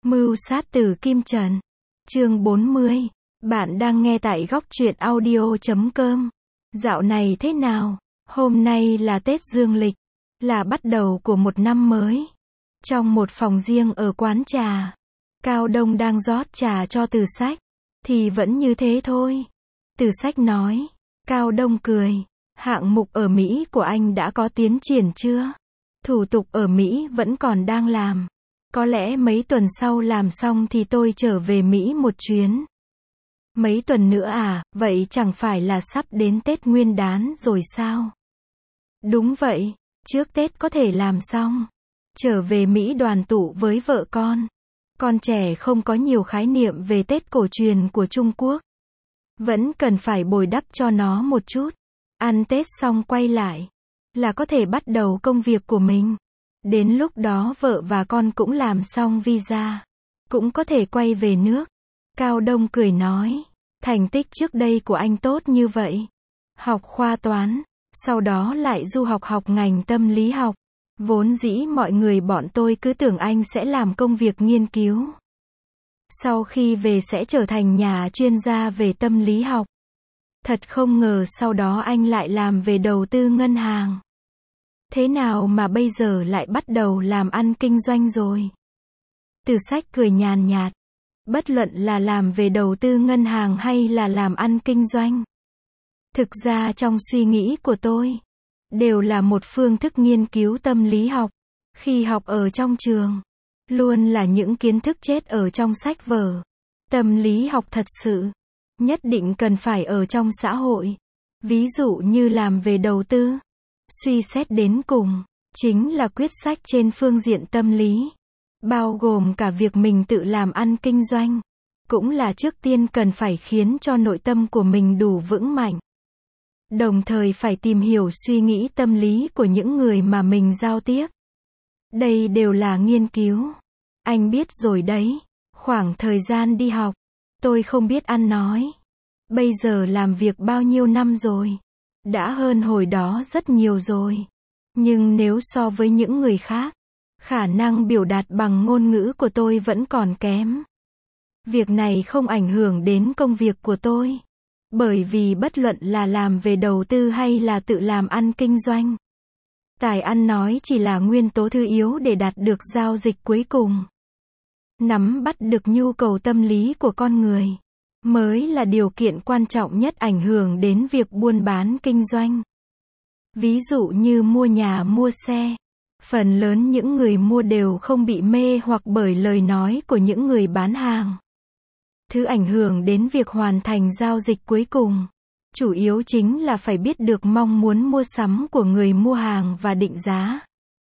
Mưu sát tử Kim Trần. Chương 40. Bạn đang nghe tại góc truyện audio.com. Dạo này thế nào? Hôm nay là Tết Dương lịch, là bắt đầu của một năm mới. Trong một phòng riêng ở quán trà, Cao Đông đang rót trà cho Từ Sách. Thì vẫn như thế thôi. Từ Sách nói. Cao Đông cười. Hạng mục ở Mỹ của anh đã có tiến triển chưa? Thủ tục ở Mỹ vẫn còn đang làm. Có lẽ mấy tuần sau làm xong thì tôi trở về Mỹ một chuyến. Mấy tuần nữa à, vậy chẳng phải là sắp đến Tết Nguyên đán rồi sao? Đúng vậy, trước Tết có thể làm xong. Trở về Mỹ đoàn tụ với vợ con. Con trẻ không có nhiều khái niệm về Tết cổ truyền của Trung Quốc. Vẫn cần phải bồi đắp cho nó một chút. Ăn Tết xong quay lại, là có thể bắt đầu công việc của mình. Đến lúc đó vợ và con cũng làm xong visa, cũng có thể quay về nước. Cao Đông cười nói, thành tích trước đây của anh tốt như vậy. Học khoa toán, sau đó lại du học ngành tâm lý học. Vốn dĩ mọi người bọn tôi cứ tưởng anh sẽ làm công việc nghiên cứu. Sau khi về sẽ trở thành nhà chuyên gia về tâm lý học. Thật không ngờ sau đó anh lại làm về đầu tư ngân hàng. Thế nào mà bây giờ lại bắt đầu làm ăn kinh doanh rồi? Từ Sách cười nhàn nhạt. Bất luận là làm về đầu tư ngân hàng hay là làm ăn kinh doanh. Thực ra trong suy nghĩ của tôi, đều là một phương thức nghiên cứu tâm lý học. Khi học ở trong trường, luôn là những kiến thức chết ở trong sách vở. Tâm lý học thật sự, nhất định cần phải ở trong xã hội. Ví dụ như làm về đầu tư. Suy xét đến cùng, chính là quyết sách trên phương diện tâm lý. Bao gồm cả việc mình tự làm ăn kinh doanh. Cũng là trước tiên cần phải khiến cho nội tâm của mình đủ vững mạnh. Đồng thời phải tìm hiểu suy nghĩ tâm lý của những người mà mình giao tiếp. Đây đều là nghiên cứu. Anh biết rồi đấy, khoảng thời gian đi học, tôi không biết ăn nói. Bây giờ làm việc bao nhiêu năm rồi? Đã hơn hồi đó rất nhiều rồi. Nhưng nếu so với những người khác, khả năng biểu đạt bằng ngôn ngữ của tôi vẫn còn kém. Việc này không ảnh hưởng đến công việc của tôi. Bởi vì bất luận là làm về đầu tư hay là tự làm ăn kinh doanh, tài ăn nói chỉ là nguyên tố thứ yếu để đạt được giao dịch cuối cùng. Nắm bắt được nhu cầu tâm lý của con người mới là điều kiện quan trọng nhất ảnh hưởng đến việc buôn bán kinh doanh. Ví dụ như mua nhà mua xe, phần lớn những người mua đều không bị mê hoặc bởi lời nói của những người bán hàng. Thứ ảnh hưởng đến việc hoàn thành giao dịch cuối cùng, chủ yếu chính là phải biết được mong muốn mua sắm của người mua hàng và định giá.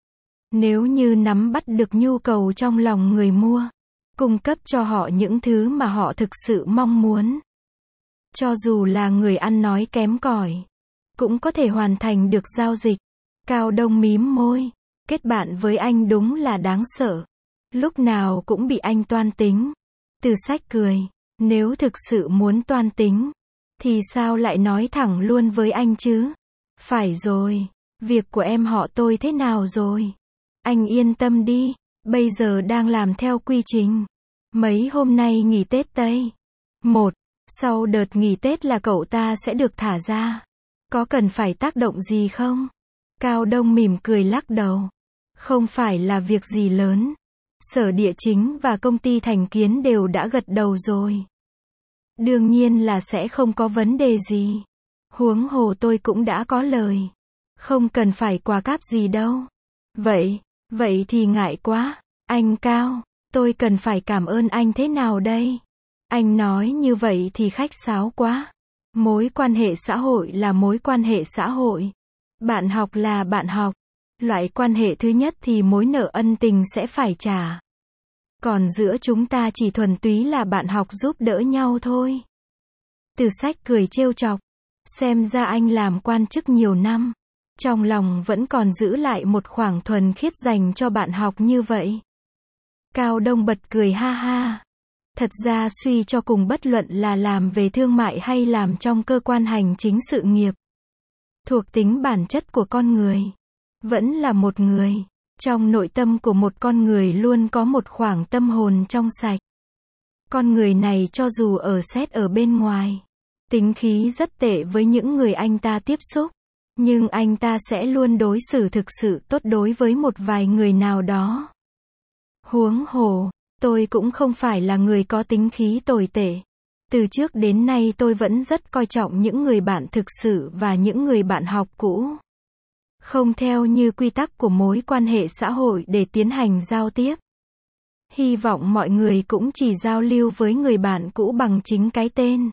Nếu như nắm bắt được nhu cầu trong lòng người mua, cung cấp cho họ những thứ mà họ thực sự mong muốn. Cho dù là người ăn nói kém cỏi, cũng có thể hoàn thành được giao dịch. Cao Đông mím môi. Kết bạn với anh đúng là đáng sợ. Lúc nào cũng bị anh toan tính. Từ Sách cười. Nếu thực sự muốn toan tính, thì sao lại nói thẳng luôn với anh chứ? Phải rồi, việc của em họ tôi thế nào rồi? Anh yên tâm đi, bây giờ đang làm theo quy trình. Mấy hôm nay nghỉ Tết Tây. Sau đợt nghỉ Tết là cậu ta sẽ được thả ra. Có cần phải tác động gì không? Cao Đông mỉm cười lắc đầu. Không phải là việc gì lớn. Sở Địa Chính và công ty Thành Kiến đều đã gật đầu rồi. Đương nhiên là sẽ không có vấn đề gì. Huống hồ tôi cũng đã có lời. Không cần phải quà cáp gì đâu. Vậy thì ngại quá. Anh Cao, tôi cần phải cảm ơn anh thế nào đây? Anh nói như vậy thì khách sáo quá. Mối quan hệ xã hội là mối quan hệ xã hội. Bạn học là bạn học. Loại quan hệ thứ nhất thì mối nợ ân tình sẽ phải trả. Còn giữa chúng ta chỉ thuần túy là bạn học giúp đỡ nhau thôi. Từ Sách cười trêu chọc. Xem ra anh làm quan chức nhiều năm. Trong lòng vẫn còn giữ lại một khoảng thuần khiết dành cho bạn học như vậy. Cao Đông bật cười ha ha. Thật ra suy cho cùng bất luận là làm về thương mại hay làm trong cơ quan hành chính sự nghiệp. Thuộc tính bản chất của con người. Vẫn là một người. Trong nội tâm của một con người luôn có một khoảng tâm hồn trong sạch. Con người này cho dù xét ở bên ngoài, tính khí rất tệ với những người anh ta tiếp xúc, nhưng anh ta sẽ luôn đối xử thực sự tốt đối với một vài người nào đó. Huống hồ, tôi cũng không phải là người có tính khí tồi tệ. Từ trước đến nay tôi vẫn rất coi trọng những người bạn thực sự và những người bạn học cũ. Không theo như quy tắc của mối quan hệ xã hội để tiến hành giao tiếp. Hy vọng mọi người cũng chỉ giao lưu với người bạn cũ bằng chính cái tên.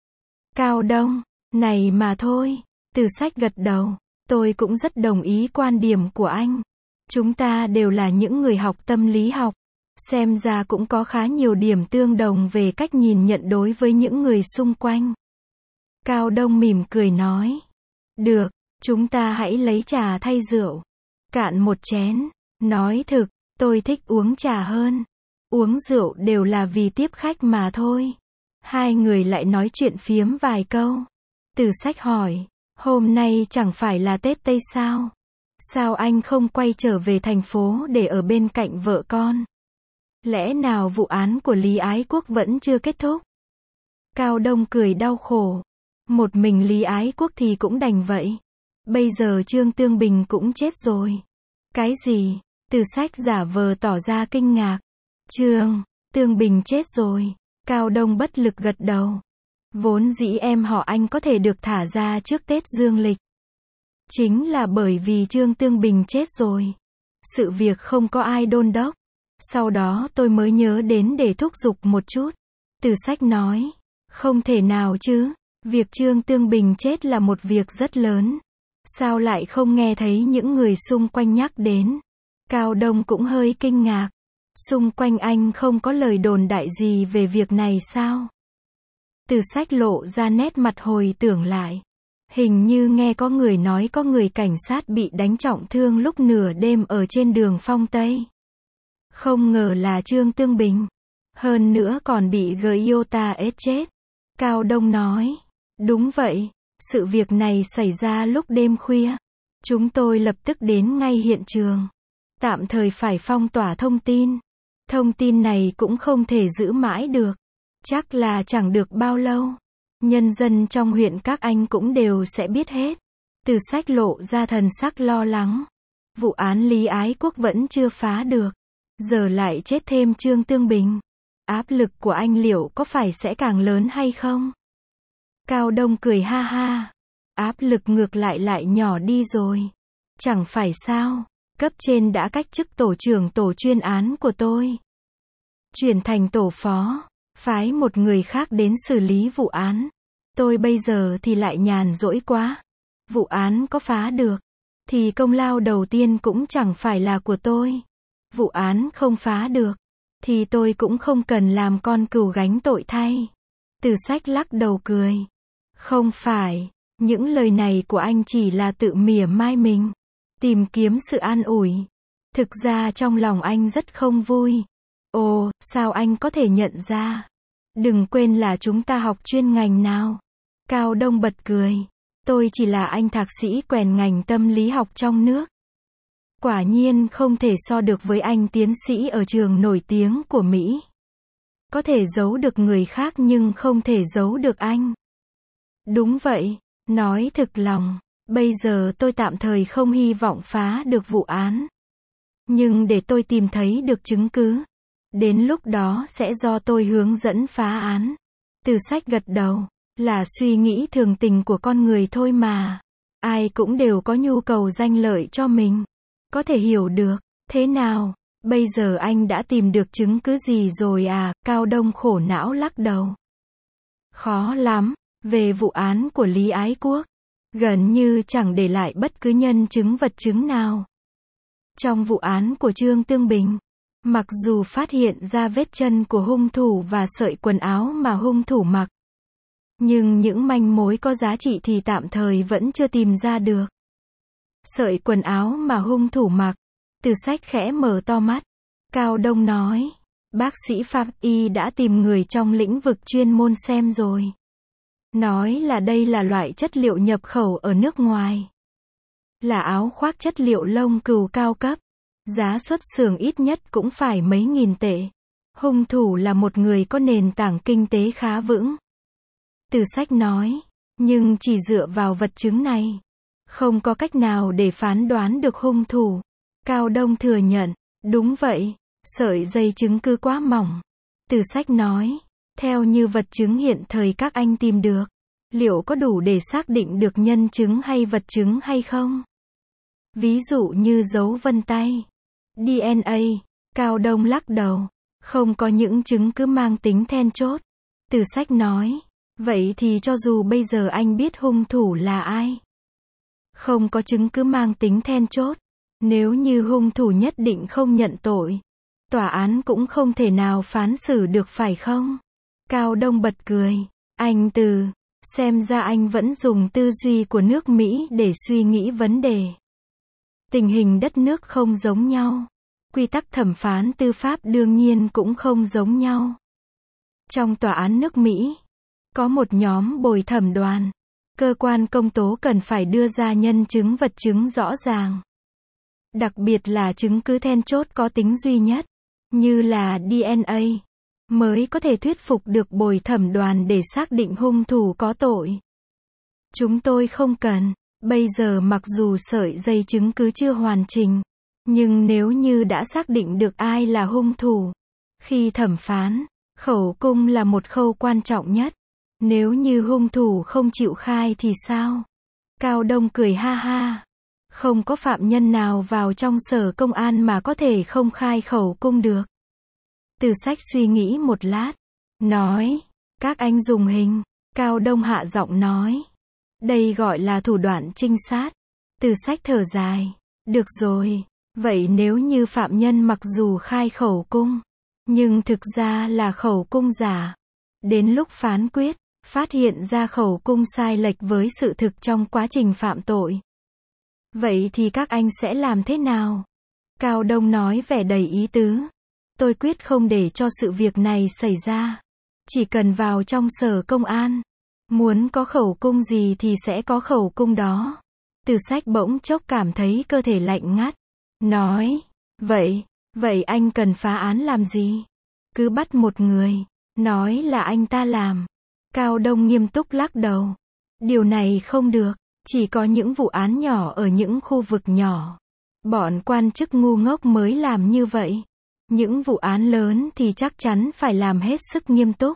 Cao Đông, này mà thôi. Từ Sách gật đầu. Tôi cũng rất đồng ý quan điểm của anh. Chúng ta đều là những người học tâm lý học. Xem ra cũng có khá nhiều điểm tương đồng về cách nhìn nhận đối với những người xung quanh. Cao Đông mỉm cười nói. Được, chúng ta hãy lấy trà thay rượu. Cạn một chén. Nói thực, tôi thích uống trà hơn. Uống rượu đều là vì tiếp khách mà thôi. Hai người lại nói chuyện phiếm vài câu. Từ Sách hỏi. Hôm nay chẳng phải là Tết Tây sao? Sao anh không quay trở về thành phố để ở bên cạnh vợ con? Lẽ nào vụ án của Lý Ái Quốc vẫn chưa kết thúc? Cao Đông cười đau khổ. Một mình Lý Ái Quốc thì cũng đành vậy. Bây giờ Trương Tương Bình cũng chết rồi. Cái gì? Từ Sách giả vờ tỏ ra kinh ngạc. Trương Tương Bình chết rồi. Cao Đông bất lực gật đầu. Vốn dĩ em họ anh có thể được thả ra trước Tết dương lịch. Chính là bởi vì Trương Tương Bình chết rồi. Sự việc không có ai đôn đốc. Sau đó tôi mới nhớ đến để thúc giục một chút. Từ Sách nói. Không thể nào chứ. Việc Trương Tương Bình chết là một việc rất lớn. Sao lại không nghe thấy những người xung quanh nhắc đến? Cao Đông cũng hơi kinh ngạc. Xung quanh anh không có lời đồn đại gì về việc này sao? Từ Sách lộ ra nét mặt hồi tưởng lại. Hình như nghe có người nói có người cảnh sát bị đánh trọng thương lúc nửa đêm ở trên đường Phong Tây. Không ngờ là Trương Tương Bình. Hơn nữa còn bị Giota chết. Cao Đông nói. Đúng vậy. Sự việc này xảy ra lúc đêm khuya. Chúng tôi lập tức đến ngay hiện trường. Tạm thời phải phong tỏa thông tin. Thông tin này cũng không thể giữ mãi được. Chắc là chẳng được bao lâu. Nhân dân trong huyện các anh cũng đều sẽ biết hết. Từ Sách lộ ra thần sắc lo lắng. Vụ án Lý Ái Quốc vẫn chưa phá được. Giờ lại chết thêm Trương Tương Bình. Áp lực của anh liệu có phải sẽ càng lớn hay không? Cao Đông cười ha ha. Áp lực ngược lại nhỏ đi rồi. Chẳng phải sao. Cấp trên đã cách chức tổ trưởng tổ chuyên án của tôi. Chuyển thành tổ phó. Phái một người khác đến xử lý vụ án. Tôi bây giờ thì lại nhàn rỗi quá. Vụ án có phá được. Thì công lao đầu tiên cũng chẳng phải là của tôi. Vụ án không phá được. Thì tôi cũng không cần làm con cừu gánh tội thay. Từ Sách lắc đầu cười. Không phải. Những lời này của anh chỉ là tự mỉa mai mình. Tìm kiếm sự an ủi. Thực ra trong lòng anh rất không vui. Ồ, sao anh có thể nhận ra? Đừng quên là chúng ta học chuyên ngành nào. Cao Đông bật cười. Tôi chỉ là anh thạc sĩ quèn ngành tâm lý học trong nước. Quả nhiên không thể so được với anh tiến sĩ ở trường nổi tiếng của Mỹ. Có thể giấu được người khác nhưng không thể giấu được anh. Đúng vậy, nói thực lòng, bây giờ tôi tạm thời không hy vọng phá được vụ án. Nhưng để tôi tìm thấy được chứng cứ. Đến lúc đó sẽ do tôi hướng dẫn phá án. Từ Sách gật đầu. Là suy nghĩ thường tình của con người thôi mà. Ai cũng đều có nhu cầu danh lợi cho mình. Có thể hiểu được. Thế nào? Bây giờ anh đã tìm được chứng cứ gì rồi à? Cao Đông khổ não lắc đầu. Khó lắm. Về vụ án của Lý Ái Quốc. Gần như chẳng để lại bất cứ nhân chứng vật chứng nào. Trong vụ án của Trương Tương Bình. Mặc dù phát hiện ra vết chân của hung thủ và sợi quần áo mà hung thủ mặc. Nhưng những manh mối có giá trị thì tạm thời vẫn chưa tìm ra được. Sợi quần áo mà hung thủ mặc. Từ Sách khẽ mở to mắt. Cao Đông nói. Bác sĩ pháp y đã tìm người trong lĩnh vực chuyên môn xem rồi. Nói là đây là loại chất liệu nhập khẩu ở nước ngoài. Là áo khoác chất liệu lông cừu cao cấp. Giá xuất xưởng ít nhất cũng phải mấy nghìn tệ. Hung thủ là một người có nền tảng kinh tế khá vững. Từ Sách nói, nhưng chỉ dựa vào vật chứng này, không có cách nào để phán đoán được hung thủ. Cao Đông thừa nhận, đúng vậy, sợi dây chứng cứ quá mỏng. Từ Sách nói, theo như vật chứng hiện thời các anh tìm được, liệu có đủ để xác định được nhân chứng hay vật chứng hay không? Ví dụ như dấu vân tay, DNA, Cao Đông lắc đầu, không có những chứng cứ mang tính then chốt. Từ Sách nói, vậy thì cho dù bây giờ anh biết hung thủ là ai, không có chứng cứ mang tính then chốt, nếu như hung thủ nhất định không nhận tội, tòa án cũng không thể nào phán xử được phải không? Cao Đông bật cười, anh Từ, xem ra anh vẫn dùng tư duy của nước Mỹ để suy nghĩ vấn đề. Tình hình đất nước không giống nhau. Quy tắc thẩm phán tư pháp đương nhiên cũng không giống nhau. Trong tòa án nước Mỹ, có một nhóm bồi thẩm đoàn. Cơ quan công tố cần phải đưa ra nhân chứng vật chứng rõ ràng. Đặc biệt là chứng cứ then chốt có tính duy nhất, như là DNA, mới có thể thuyết phục được bồi thẩm đoàn để xác định hung thủ có tội. Chúng tôi không cần. Bây giờ mặc dù sợi dây chứng cứ chưa hoàn chỉnh, nhưng nếu như đã xác định được ai là hung thủ, khi thẩm phán, khẩu cung là một khâu quan trọng nhất. Nếu như hung thủ không chịu khai thì sao? Cao Đông cười ha ha. Không có phạm nhân nào vào trong sở công an mà có thể không khai khẩu cung được. Từ Sách suy nghĩ một lát, nói, các anh dùng hình. Cao Đông hạ giọng nói, đây gọi là thủ đoạn trinh sát. Từ Sách thở dài, được rồi, vậy nếu như phạm nhân mặc dù khai khẩu cung, nhưng thực ra là khẩu cung giả, đến lúc phán quyết, phát hiện ra khẩu cung sai lệch với sự thực trong quá trình phạm tội, vậy thì các anh sẽ làm thế nào? Cao Đông nói vẻ đầy ý tứ, tôi quyết không để cho sự việc này xảy ra. Chỉ cần vào trong sở công an, muốn có khẩu cung gì thì sẽ có khẩu cung đó. Từ Sách bỗng chốc cảm thấy cơ thể lạnh ngắt. Nói, vậy anh cần phá án làm gì? Cứ bắt một người, nói là anh ta làm. Cao Đông nghiêm túc lắc đầu. Điều này không được, chỉ có những vụ án nhỏ ở những khu vực nhỏ. Bọn quan chức ngu ngốc mới làm như vậy. Những vụ án lớn thì chắc chắn phải làm hết sức nghiêm túc.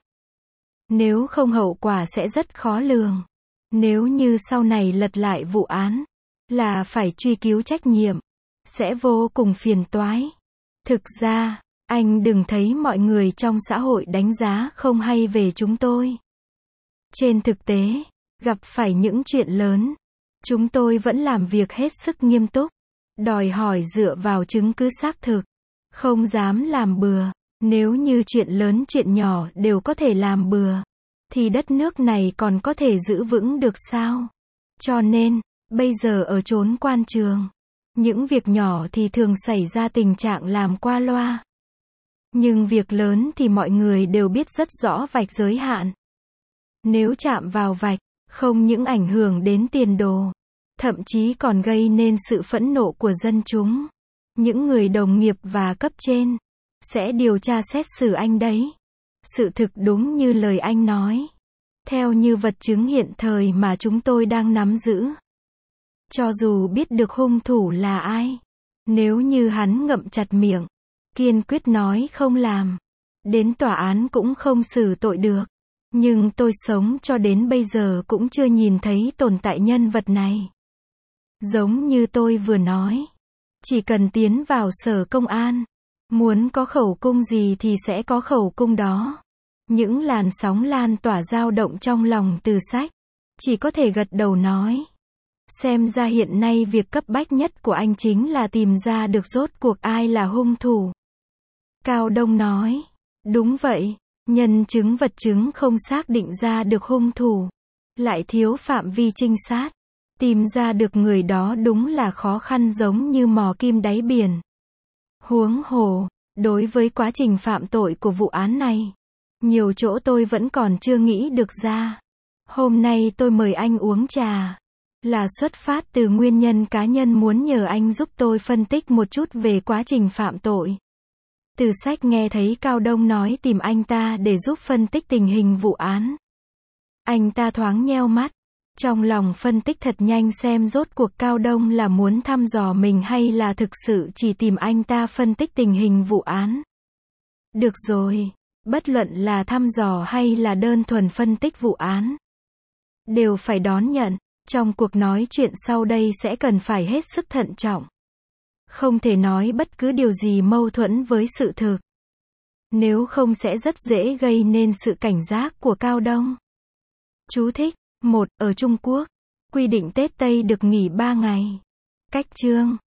Nếu không hậu quả sẽ rất khó lường. Nếu như sau này lật lại vụ án, là phải truy cứu trách nhiệm, sẽ vô cùng phiền toái. Thực ra, anh đừng thấy mọi người trong xã hội đánh giá không hay về chúng tôi. Trên thực tế, gặp phải những chuyện lớn, chúng tôi vẫn làm việc hết sức nghiêm túc, đòi hỏi dựa vào chứng cứ xác thực, không dám làm bừa. Nếu như chuyện lớn chuyện nhỏ đều có thể làm bừa, thì đất nước này còn có thể giữ vững được sao? Cho nên, bây giờ ở chốn quan trường, những việc nhỏ thì thường xảy ra tình trạng làm qua loa. Nhưng việc lớn thì mọi người đều biết rất rõ vạch giới hạn. Nếu chạm vào vạch, không những ảnh hưởng đến tiền đồ, thậm chí còn gây nên sự phẫn nộ của dân chúng. Những người đồng nghiệp và cấp trên sẽ điều tra xét xử anh đấy. Sự thực đúng như lời anh nói. Theo như vật chứng hiện thời mà chúng tôi đang nắm giữ. Cho dù biết được hung thủ là ai, nếu như hắn ngậm chặt miệng, kiên quyết nói không làm, đến tòa án cũng không xử tội được. Nhưng tôi sống cho đến bây giờ cũng chưa nhìn thấy tồn tại nhân vật này. Giống như tôi vừa nói, chỉ cần tiến vào sở công an, muốn có khẩu cung gì thì sẽ có khẩu cung đó. Những làn sóng lan tỏa dao động trong lòng Từ Sách, chỉ có thể gật đầu nói. Xem ra hiện nay việc cấp bách nhất của anh chính là tìm ra được rốt cuộc ai là hung thủ. Cao Đông nói, đúng vậy, nhân chứng vật chứng không xác định ra được hung thủ, lại thiếu phạm vi trinh sát. Tìm ra được người đó đúng là khó khăn giống như mò kim đáy biển. Huống hồ, đối với quá trình phạm tội của vụ án này, nhiều chỗ tôi vẫn còn chưa nghĩ được ra. Hôm nay tôi mời anh uống trà. Là xuất phát từ nguyên nhân cá nhân muốn nhờ anh giúp tôi phân tích một chút về quá trình phạm tội. Từ sách nghe thấy Cao Đông nói tìm anh ta để giúp phân tích tình hình vụ án. Anh ta thoáng nheo mắt. Trong lòng phân tích thật nhanh xem rốt cuộc Cao Đông là muốn thăm dò mình hay là thực sự chỉ tìm anh ta phân tích tình hình vụ án. Được rồi, bất luận là thăm dò hay là đơn thuần phân tích vụ án, đều phải đón nhận. Trong cuộc nói chuyện sau đây sẽ cần phải hết sức thận trọng. Không thể nói bất cứ điều gì mâu thuẫn với sự thực. Nếu không sẽ rất dễ gây nên sự cảnh giác của Cao Đông. Chú thích. 1. Ở Trung Quốc, quy định Tết Tây được nghỉ 3 ngày. Cách chương